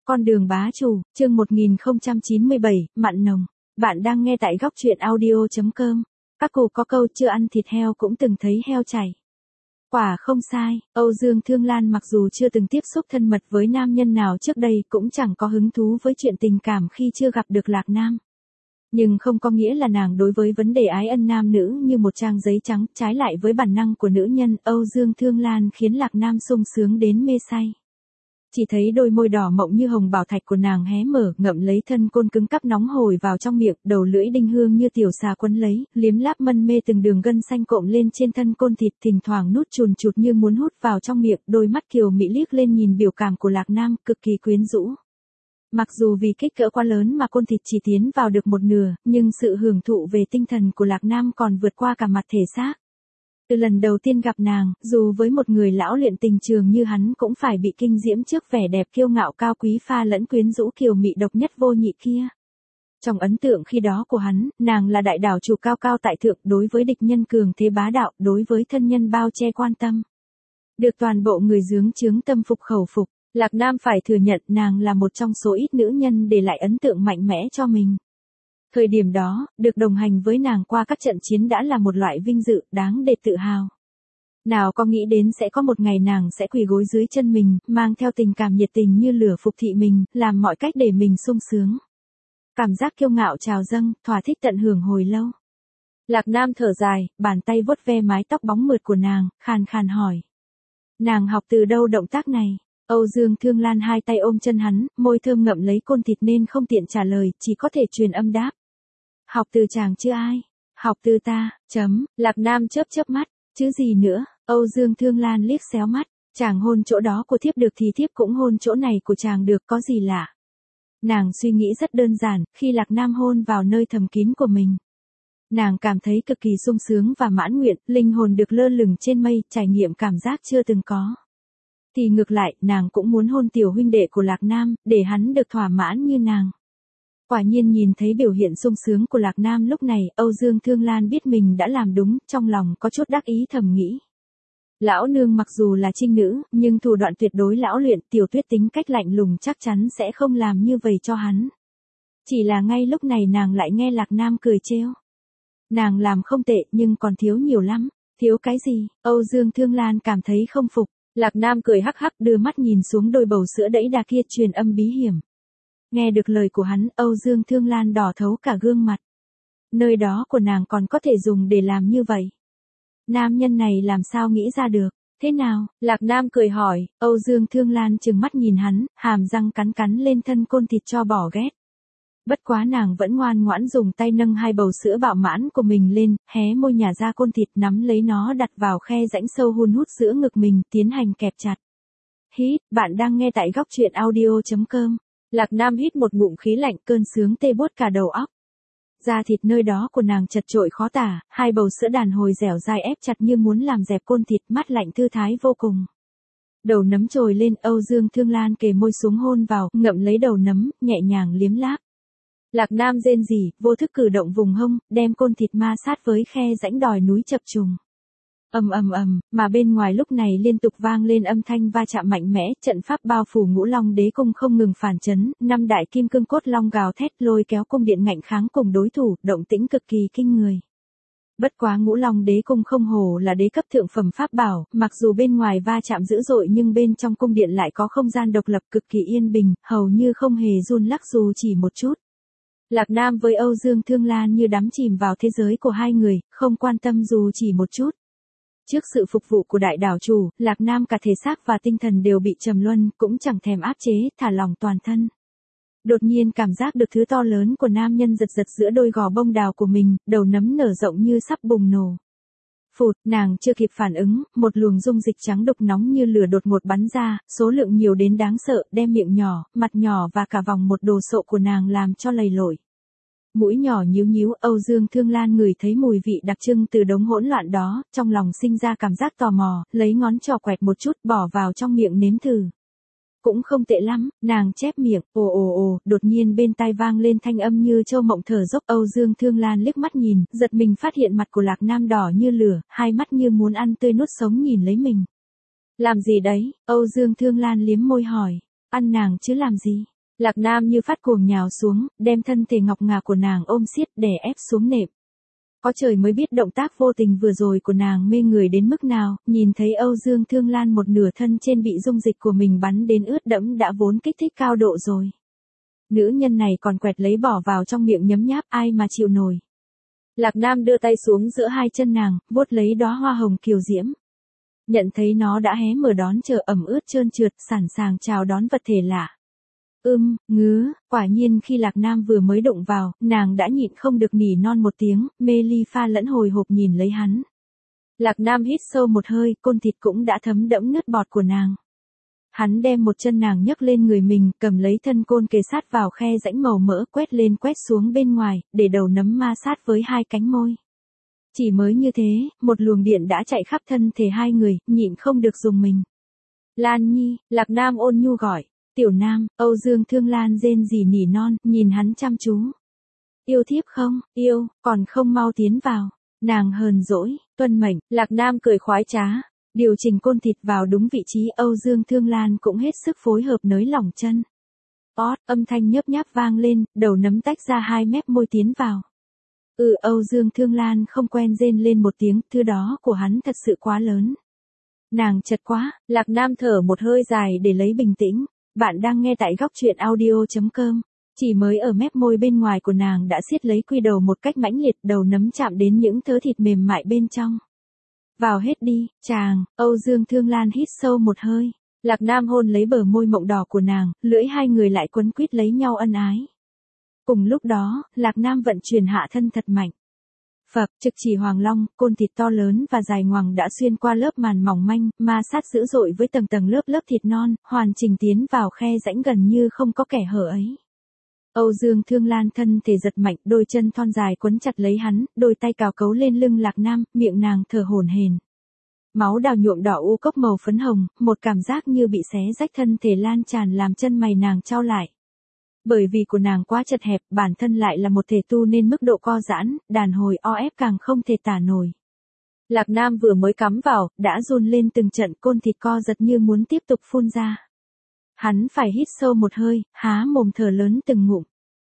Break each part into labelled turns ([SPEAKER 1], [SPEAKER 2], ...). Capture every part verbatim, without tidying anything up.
[SPEAKER 1] Con đường bá chủ, chương một nghìn không trăm chín mươi bảy, mặn nồng. Bạn đang nghe tại góc truyện audio chấm com. Các cụ có câu chưa ăn thịt heo cũng từng thấy heo chảy. Quả không sai, Âu Dương Thương Lan mặc dù chưa từng tiếp xúc thân mật với nam nhân nào trước đây cũng chẳng có hứng thú với chuyện tình cảm khi chưa gặp được Lạc Nam. Nhưng không có nghĩa là nàng đối với vấn đề ái ân nam nữ như một trang giấy trắng, trái lại với bản năng của nữ nhân, Âu Dương Thương Lan khiến Lạc Nam sung sướng đến mê say. Chỉ thấy đôi môi đỏ mọng như hồng bảo thạch của nàng hé mở, ngậm lấy thân côn cứng cắp nóng hổi vào trong miệng, đầu lưỡi đinh hương như tiểu xà quấn lấy, liếm láp mân mê từng đường gân xanh cộm lên trên thân côn thịt, thỉnh thoảng nút chùn chụt như muốn hút vào trong miệng, đôi mắt kiều mỹ liếc lên nhìn biểu cảm của Lạc Nam, cực kỳ quyến rũ. Mặc dù vì kích cỡ quá lớn mà côn thịt chỉ tiến vào được một nửa, nhưng sự hưởng thụ về tinh thần của Lạc Nam còn vượt qua cả mặt thể xác. Từ lần đầu tiên gặp nàng, dù với một người lão luyện tình trường như hắn cũng phải bị kinh diễm trước vẻ đẹp kiêu ngạo cao quý pha lẫn quyến rũ kiều mị độc nhất vô nhị kia. Trong ấn tượng khi đó của hắn, nàng là đại đảo chủ cao cao tại thượng, đối với địch nhân cường thế bá đạo, đối với thân nhân bao che quan tâm. Được toàn bộ người dướng chướng tâm phục khẩu phục, Lạc Nam phải thừa nhận nàng là một trong số ít nữ nhân để lại ấn tượng mạnh mẽ cho mình. Thời điểm đó, được đồng hành với nàng qua các trận chiến đã là một loại vinh dự đáng để tự hào. Nào có nghĩ đến sẽ có một ngày nàng sẽ quỳ gối dưới chân mình, mang theo tình cảm nhiệt tình như lửa phục thị mình, làm mọi cách để mình sung sướng. Cảm giác kiêu ngạo trào dâng, thỏa thích tận hưởng hồi lâu. Lạc Nam thở dài, bàn tay vuốt ve mái tóc bóng mượt của nàng, khàn khàn hỏi. Nàng học từ đâu động tác này? Âu Dương Thương Lan hai tay ôm chân hắn, môi thơm ngậm lấy côn thịt nên không tiện trả lời, chỉ có thể truyền âm đáp. Học từ chàng chứ ai? Học từ ta, chấm, Lạc Nam chớp chớp mắt, chứ gì nữa, Âu Dương Thương Lan liếc xéo mắt, chàng hôn chỗ đó của thiếp được thì thiếp cũng hôn chỗ này của chàng được, có gì lạ. Nàng suy nghĩ rất đơn giản, khi Lạc Nam hôn vào nơi thầm kín của mình. Nàng cảm thấy cực kỳ sung sướng và mãn nguyện, linh hồn được lơ lửng trên mây, trải nghiệm cảm giác chưa từng có. Thì ngược lại, nàng cũng muốn hôn tiểu huynh đệ của Lạc Nam, để hắn được thỏa mãn như nàng. Quả nhiên nhìn thấy biểu hiện sung sướng của Lạc Nam lúc này, Âu Dương Thương Lan biết mình đã làm đúng, trong lòng có chút đắc ý thầm nghĩ. Lão nương mặc dù là trinh nữ, nhưng thủ đoạn tuyệt đối lão luyện, Tiểu Tuyết tính cách lạnh lùng chắc chắn sẽ không làm như vậy cho hắn. Chỉ là ngay lúc này nàng lại nghe Lạc Nam cười trêu. Nàng làm không tệ nhưng còn thiếu nhiều lắm. Thiếu cái gì? Âu Dương Thương Lan cảm thấy không phục. Lạc Nam cười hắc hắc đưa mắt nhìn xuống đôi bầu sữa đẫy đà kia truyền âm bí hiểm. Nghe được lời của hắn, Âu Dương Thương Lan đỏ thấu cả gương mặt. Nơi đó của nàng còn có thể dùng để làm như vậy. Nam nhân này làm sao nghĩ ra được, thế nào? Lạc Nam cười hỏi, Âu Dương Thương Lan trừng mắt nhìn hắn, hàm răng cắn cắn lên thân côn thịt cho bỏ ghét. Bất quá nàng vẫn ngoan ngoãn dùng tay nâng hai bầu sữa bạo mãn của mình lên, hé môi nhả ra côn thịt nắm lấy nó đặt vào khe rãnh sâu hun hút giữa ngực mình, tiến hành kẹp chặt. Hít, bạn đang nghe tại góc truyện audio chấm com. Lạc Nam hít một ngụm khí lạnh, cơn sướng tê buốt cả đầu óc. Da thịt nơi đó của nàng chật chội khó tả, hai bầu sữa đàn hồi dẻo dai ép chặt như muốn làm dẹp côn thịt, mát lạnh thư thái vô cùng. Đầu nấm trồi lên, Âu Dương Thương Lan kề môi xuống hôn vào, ngậm lấy đầu nấm, nhẹ nhàng liếm láp. Lạc Nam rên rỉ, vô thức cử động vùng hông, đem côn thịt ma sát với khe rãnh đồi núi chập trùng. Ầm ầm ầm, mà bên ngoài lúc này liên tục vang lên âm thanh va chạm mạnh mẽ, trận pháp bao phủ Ngũ Long Đế cung không ngừng phản chấn, năm đại kim cương cốt long gào thét lôi kéo cung điện ngạnh kháng cùng đối thủ, động tĩnh cực kỳ kinh người. Bất quá Ngũ Long Đế cung không hổ là đế cấp thượng phẩm pháp bảo, mặc dù bên ngoài va chạm dữ dội nhưng bên trong cung điện lại có không gian độc lập cực kỳ yên bình, hầu như không hề run lắc dù chỉ một chút. Lạc Nam với Âu Dương Thương Lan như đắm chìm vào thế giới của hai người, không quan tâm dù chỉ một chút. Trước sự phục vụ của đại đảo chủ, Lạc Nam cả thể xác và tinh thần đều bị trầm luân, cũng chẳng thèm áp chế, thả lỏng toàn thân. Đột nhiên cảm giác được thứ to lớn của nam nhân giật giật giữa đôi gò bông đào của mình, đầu nấm nở rộng như sắp bùng nổ. Phụt, nàng chưa kịp phản ứng, một luồng dung dịch trắng đục nóng như lửa đột ngột bắn ra, số lượng nhiều đến đáng sợ, đem miệng nhỏ, mặt nhỏ và cả vòng một đồ sộ của nàng làm cho lầy lội. Mũi nhỏ nhíu nhíu, Âu Dương Thương Lan ngửi thấy mùi vị đặc trưng từ đống hỗn loạn đó, trong lòng sinh ra cảm giác tò mò, lấy ngón trỏ quẹt một chút bỏ vào trong miệng nếm thử. Cũng không tệ lắm, nàng chép miệng, ồ ồ ồ, đột nhiên bên tai vang lên thanh âm như châu mộng thở dốc. Âu Dương Thương Lan liếc mắt nhìn, giật mình phát hiện mặt của Lạc Nam đỏ như lửa, hai mắt như muốn ăn tươi nuốt sống nhìn lấy mình. Làm gì đấy? Âu Dương Thương Lan liếm môi hỏi, ăn nàng chứ làm gì? Lạc Nam như phát cuồng nhào xuống, đem thân thể ngọc ngà của nàng ôm siết đè ép xuống nệm. Có trời mới biết động tác vô tình vừa rồi của nàng mê người đến mức nào, nhìn thấy Âu Dương Thương Lan một nửa thân trên bị dung dịch của mình bắn đến ướt đẫm đã vốn kích thích cao độ rồi. Nữ nhân này còn quẹt lấy bỏ vào trong miệng nhấm nháp, ai mà chịu nổi. Lạc Nam đưa tay xuống giữa hai chân nàng, vuốt lấy đóa hoa hồng kiều diễm. Nhận thấy nó đã hé mở đón chờ ẩm ướt trơn trượt, sẵn sàng chào đón vật thể lạ. Ưm, ngứa, quả nhiên khi Lạc Nam vừa mới đụng vào, nàng đã nhịn không được nỉ non một tiếng, mê ly pha lẫn hồi hộp nhìn lấy hắn. Lạc Nam hít sâu một hơi, côn thịt cũng đã thấm đẫm nước bọt của nàng. Hắn đem một chân nàng nhấc lên người mình, cầm lấy thân côn kề sát vào khe rãnh màu mỡ, quét lên quét xuống bên ngoài, để đầu nấm ma sát với hai cánh môi. Chỉ mới như thế, một luồng điện đã chạy khắp thân thể hai người, nhịn không được dùng mình. Lan Nhi, Lạc Nam ôn nhu gọi. Tiểu Nam, Âu Dương Thương Lan rên rỉ nỉ non, nhìn hắn chăm chú. Yêu thiếp không, yêu, còn không mau tiến vào. Nàng hờn dỗi, tuân mệnh, Lạc Nam cười khoái trá. Điều chỉnh côn thịt vào đúng vị trí, Âu Dương Thương Lan cũng hết sức phối hợp nới lỏng chân. Ót, âm thanh nhấp nháp vang lên, đầu nấm tách ra hai mép môi tiến vào. Ừ, Âu Dương Thương Lan không quen rên lên một tiếng, thứ đó của hắn thật sự quá lớn. Nàng chật quá, Lạc Nam thở một hơi dài để lấy bình tĩnh. Bạn đang nghe tại góc truyện audio chấm com. Chỉ mới ở mép môi bên ngoài của nàng đã siết lấy quy đầu một cách mãnh liệt, đầu nấm chạm đến những thớ thịt mềm mại bên trong. Vào hết đi, chàng, Âu Dương Thương Lan hít sâu một hơi. Lạc Nam hôn lấy bờ môi mộng đỏ của nàng, lưỡi hai người lại quấn quýt lấy nhau ân ái. Cùng lúc đó, Lạc Nam vận chuyển hạ thân thật mạnh. Phập, trực chỉ hoàng long, côn thịt to lớn và dài ngoằng đã xuyên qua lớp màn mỏng manh, ma sát dữ dội với tầng tầng lớp lớp thịt non, hoàn chỉnh tiến vào khe rãnh gần như không có kẻ hở ấy. Âu Dương Thương Lan thân thể giật mạnh, đôi chân thon dài quấn chặt lấy hắn, đôi tay cào cấu lên lưng Lạc Nam, miệng nàng thở hổn hển. Máu đào nhuộm đỏ u cốc màu phấn hồng, một cảm giác như bị xé rách thân thể lan tràn làm chân mày nàng chau lại. Bởi vì của nàng quá chật hẹp, bản thân lại là một thể tu nên mức độ co giãn, đàn hồi o ép càng không thể tả nổi. Lạc Nam vừa mới cắm vào, đã run lên từng trận, côn thịt co giật như muốn tiếp tục phun ra. Hắn phải hít sâu một hơi, há mồm thở lớn từng ngụm.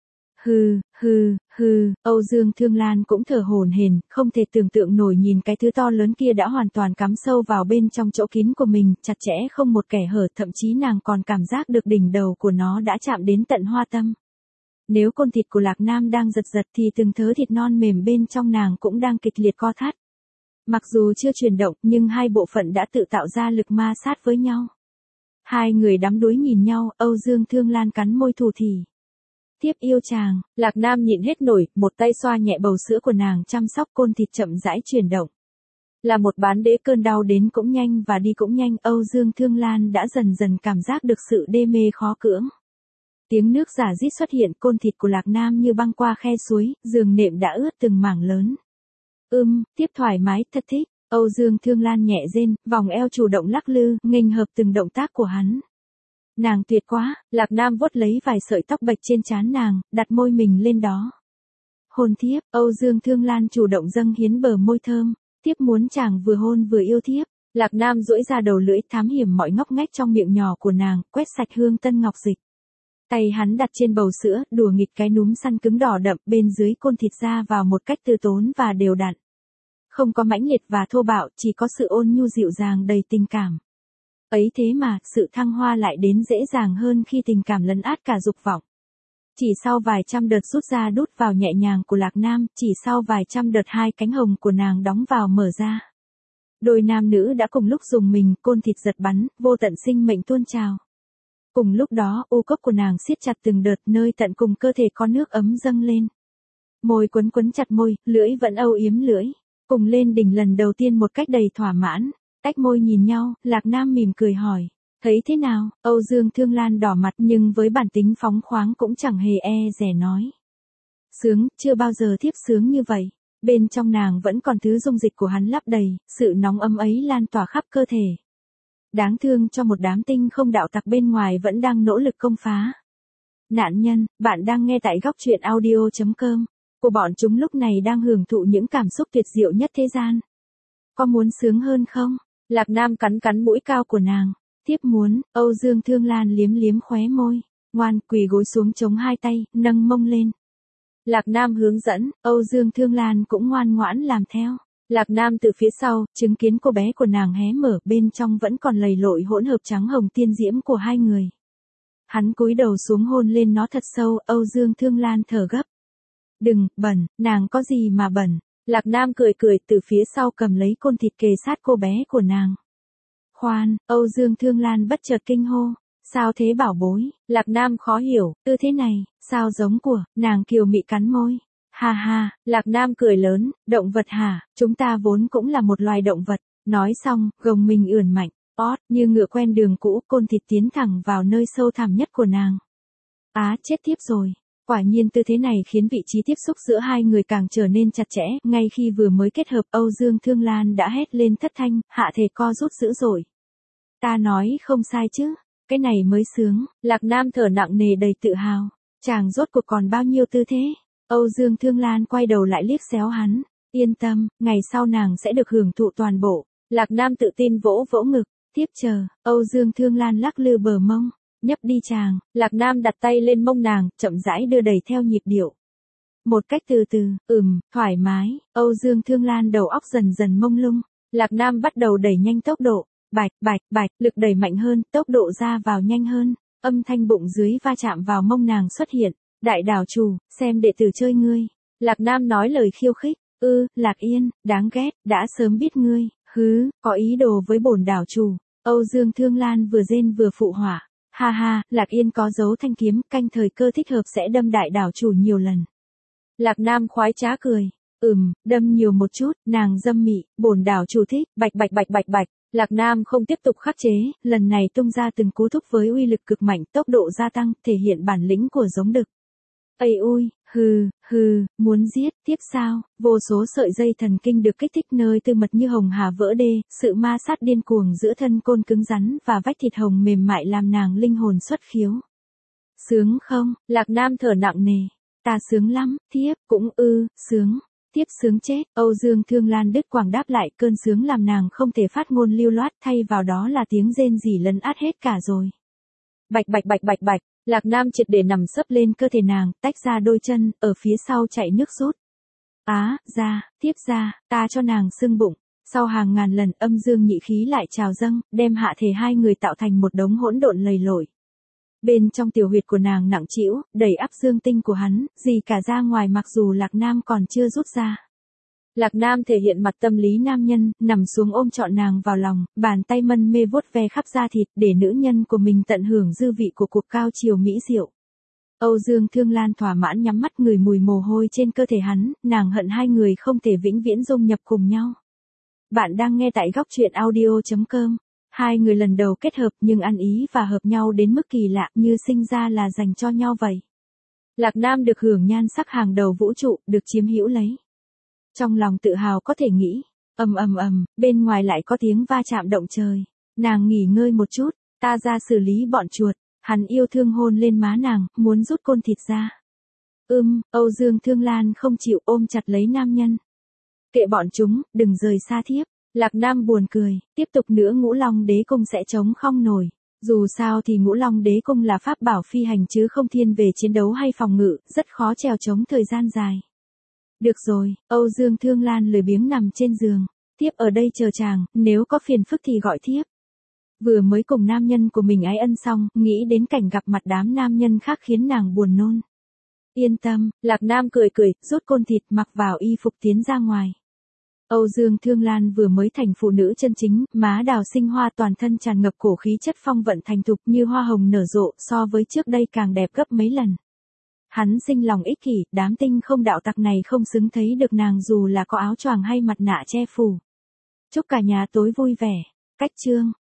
[SPEAKER 1] Hừ, hừ, hừ, Âu Dương Thương Lan cũng thở hổn hển, không thể tưởng tượng nổi nhìn cái thứ to lớn kia đã hoàn toàn cắm sâu vào bên trong chỗ kín của mình, chặt chẽ không một kẻ hở, thậm chí nàng còn cảm giác được đỉnh đầu của nó đã chạm đến tận hoa tâm. Nếu côn thịt của Lạc Nam đang giật giật thì từng thớ thịt non mềm bên trong nàng cũng đang kịch liệt co thắt. Mặc dù chưa chuyển động nhưng hai bộ phận đã tự tạo ra lực ma sát với nhau. Hai người đắm đuối nhìn nhau, Âu Dương Thương Lan cắn môi thủ thỉ. Tiếp yêu chàng, Lạc Nam nhịn hết nổi, một tay xoa nhẹ bầu sữa của nàng, chăm sóc côn thịt chậm rãi chuyển động. Là một bán đế cơn đau đến cũng nhanh và đi cũng nhanh, Âu Dương Thương Lan đã dần dần cảm giác được sự đê mê khó cưỡng. Tiếng nước giả rít xuất hiện, côn thịt của Lạc Nam như băng qua khe suối, giường nệm đã ướt từng mảng lớn. Ưm, tiếp thoải mái, thật thích. Âu Dương Thương Lan nhẹ rên, vòng eo chủ động lắc lư, nghênh hợp từng động tác của hắn. Nàng tuyệt quá, Lạc Nam vuốt lấy vài sợi tóc bạch trên trán nàng, đặt môi mình lên đó. Hôn thiếp, Âu Dương Thương Lan chủ động dâng hiến bờ môi thơm, tiếp muốn chàng vừa hôn vừa yêu thiếp. Lạc Nam duỗi ra đầu lưỡi thám hiểm mọi ngóc ngách trong miệng nhỏ của nàng, quét sạch hương tân ngọc dịch. Tay hắn đặt trên bầu sữa, đùa nghịch cái núm săn cứng đỏ đậm bên dưới côn thịt ra vào một cách từ tốn và đều đặn. Không có mãnh liệt và thô bạo, chỉ có sự ôn nhu dịu dàng đầy tình cảm. Ấy thế mà, sự thăng hoa lại đến dễ dàng hơn khi tình cảm lấn át cả dục vọng. Chỉ sau vài trăm đợt rút ra đút vào nhẹ nhàng của Lạc Nam, chỉ sau vài trăm đợt hai cánh hồng của nàng đóng vào mở ra. Đôi nam nữ đã cùng lúc dùng mình, côn thịt giật bắn, vô tận sinh mệnh tuôn trào. Cùng lúc đó, u cốc của nàng siết chặt từng đợt, nơi tận cùng cơ thể có nước ấm dâng lên. Môi quấn quấn chặt môi, lưỡi vẫn âu yếm lưỡi. Cùng lên đỉnh lần đầu tiên một cách đầy thỏa mãn. Tách môi nhìn nhau, Lạc Nam mỉm cười hỏi. Thấy thế nào? Âu Dương Thương Lan đỏ mặt nhưng với bản tính phóng khoáng cũng chẳng hề e dè nói. Sướng, chưa bao giờ thiếp sướng như vậy. Bên trong nàng vẫn còn thứ dung dịch của hắn lấp đầy, sự nóng ấm ấy lan tỏa khắp cơ thể. Đáng thương cho một đám tinh không đạo tặc bên ngoài vẫn đang nỗ lực công phá. Nạn nhân, bạn đang nghe tại góc truyện audio chấm com. Của bọn chúng lúc này đang hưởng thụ những cảm xúc tuyệt diệu nhất thế gian. Có muốn sướng hơn không? Lạc Nam cắn cắn mũi cao của nàng. Thiếp muốn, Âu Dương Thương Lan liếm liếm khóe môi. ngoan, quỳ gối xuống chống hai tay, nâng mông lên. Lạc Nam hướng dẫn, Âu Dương Thương Lan cũng ngoan ngoãn làm theo. Lạc Nam từ phía sau, chứng kiến cô bé của nàng hé mở, bên trong vẫn còn lầy lội hỗn hợp trắng hồng tiên diễm của hai người. Hắn cúi đầu xuống hôn lên nó thật sâu, Âu Dương Thương Lan thở gấp. Đừng, bẩn, nàng có gì mà bẩn. Lạc Nam cười cười từ phía sau cầm lấy côn thịt kề sát cô bé của nàng. Khoan, Âu Dương Thương Lan bất chợt kinh hô. Sao thế bảo bối? Lạc Nam khó hiểu, tư thế này, sao giống của, nàng kiều mị cắn môi. Ha ha, Lạc Nam cười lớn, động vật hả, chúng ta vốn cũng là một loài động vật. Nói xong, gồng mình ưỡn mạnh, ót, như ngựa quen đường cũ, côn thịt tiến thẳng vào nơi sâu thẳm nhất của nàng. Á, chết tiếp rồi. Quả nhiên tư thế này khiến vị trí tiếp xúc giữa hai người càng trở nên chặt chẽ, ngay khi vừa mới kết hợp Âu Dương Thương Lan đã hét lên thất thanh, hạ thể co rút dữ dội. Ta nói không sai chứ, cái này mới sướng, Lạc Nam thở nặng nề đầy tự hào, chàng rốt cuộc còn bao nhiêu tư thế. Âu Dương Thương Lan quay đầu lại liếc xéo hắn, yên tâm, ngày sau nàng sẽ được hưởng thụ toàn bộ. Lạc Nam tự tin vỗ vỗ ngực, tiếp chờ, Âu Dương Thương Lan lắc lư bờ mông. Nhấp đi chàng, Lạc Nam đặt tay lên mông nàng, chậm rãi đưa đẩy theo nhịp điệu. Một cách từ từ, ừm, thoải mái, Âu Dương Thương Lan đầu óc dần dần mông lung. Lạc Nam bắt đầu đẩy nhanh tốc độ, bạch, bạch, bạch, lực đẩy mạnh hơn, tốc độ ra vào nhanh hơn, âm thanh bụng dưới va chạm vào mông nàng xuất hiện. Đại đảo chủ, xem đệ tử chơi ngươi. Lạc Nam nói lời khiêu khích, ư, Lạc Yên, đáng ghét, đã sớm biết ngươi, hứ, có ý đồ với bổn đảo chủ. Âu Dương Thương Lan vừa rên vừa phụ họa. Ha ha, Lạc Yên có dấu thanh kiếm, canh thời cơ thích hợp sẽ đâm đại đảo chủ nhiều lần. Lạc Nam khoái trá cười. Ừm, đâm nhiều một chút, nàng dâm mị, bổn đảo chủ thích, bạch bạch bạch bạch bạch. Lạc Nam không tiếp tục khắc chế, lần này tung ra từng cú thúc với uy lực cực mạnh, tốc độ gia tăng, thể hiện bản lĩnh của giống đực. Ây ui, hừ, hừ, muốn giết, tiếp sao, vô số sợi dây thần kinh được kích thích nơi tư mật như hồng hà vỡ đê, sự ma sát điên cuồng giữa thân côn cứng rắn và vách thịt hồng mềm mại làm nàng linh hồn xuất khiếu. Sướng không, Lạc Nam thở nặng nề, ta sướng lắm, thiếp, cũng ư, sướng, tiếp sướng chết, Âu Dương Thương Lan đứt quãng đáp lại cơn sướng làm nàng không thể phát ngôn lưu loát thay vào đó là tiếng rên rỉ lấn át hết cả rồi. Bạch bạch bạch bạch bạch. Lạc Nam triệt để nằm sấp lên cơ thể nàng, tách ra đôi chân, ở phía sau chạy nước rút. Á, ra, tiếp ra, ta cho nàng sưng bụng. Sau hàng ngàn lần âm dương nhị khí lại trào dâng, đem hạ thể hai người tạo thành một đống hỗn độn lầy lội. Bên trong tiểu huyệt của nàng nặng trĩu, đầy ắp dương tinh của hắn, gì cả ra ngoài mặc dù Lạc Nam còn chưa rút ra. Lạc Nam thể hiện mặt tâm lý nam nhân, nằm xuống ôm trọn nàng vào lòng, bàn tay mân mê vuốt ve khắp da thịt để nữ nhân của mình tận hưởng dư vị của cuộc cao chiều mỹ diệu. Âu Dương Thương Lan thỏa mãn nhắm mắt ngửi mùi mồ hôi trên cơ thể hắn, nàng hận hai người không thể vĩnh viễn dung nhập cùng nhau. Bạn đang nghe tại góc truyện audio chấm com. Hai người lần đầu kết hợp nhưng ăn ý và hợp nhau đến mức kỳ lạ như sinh ra là dành cho nhau vậy. Lạc Nam được hưởng nhan sắc hàng đầu vũ trụ, được chiếm hữu lấy. Trong lòng tự hào có thể nghĩ, ầm ầm ầm, bên ngoài lại có tiếng va chạm động trời. Nàng nghỉ ngơi một chút, ta ra xử lý bọn chuột. Hắn yêu thương hôn lên má nàng, muốn rút côn thịt ra. Ưm, Âu Dương Thương Lan không chịu ôm chặt lấy nam nhân. Kệ bọn chúng, đừng rời xa thiếp. Lạc Nam buồn cười, tiếp tục nữa Ngũ Long Đế Cung sẽ chống không nổi. Dù sao thì Ngũ Long Đế Cung là pháp bảo phi hành chứ không thiên về chiến đấu hay phòng ngự, rất khó trèo chống thời gian dài. Được rồi, Âu Dương Thương Lan lười biếng nằm trên giường. Thiếp ở đây chờ chàng, nếu có phiền phức thì gọi thiếp. Vừa mới cùng nam nhân của mình ái ân xong, nghĩ đến cảnh gặp mặt đám nam nhân khác khiến nàng buồn nôn. Yên tâm, Lạc Nam cười cười, rút côn thịt mặc vào y phục tiến ra ngoài. Âu Dương Thương Lan vừa mới thành phụ nữ chân chính, má đào sinh hoa toàn thân tràn ngập cổ khí chất phong vận thành thục như hoa hồng nở rộ, so với trước đây càng đẹp gấp mấy lần. Hắn sinh lòng ích kỷ, đám tinh không đạo tặc này không xứng thấy được nàng dù là có áo choàng hay mặt nạ che phủ. Chúc cả nhà tối vui vẻ. Cách chương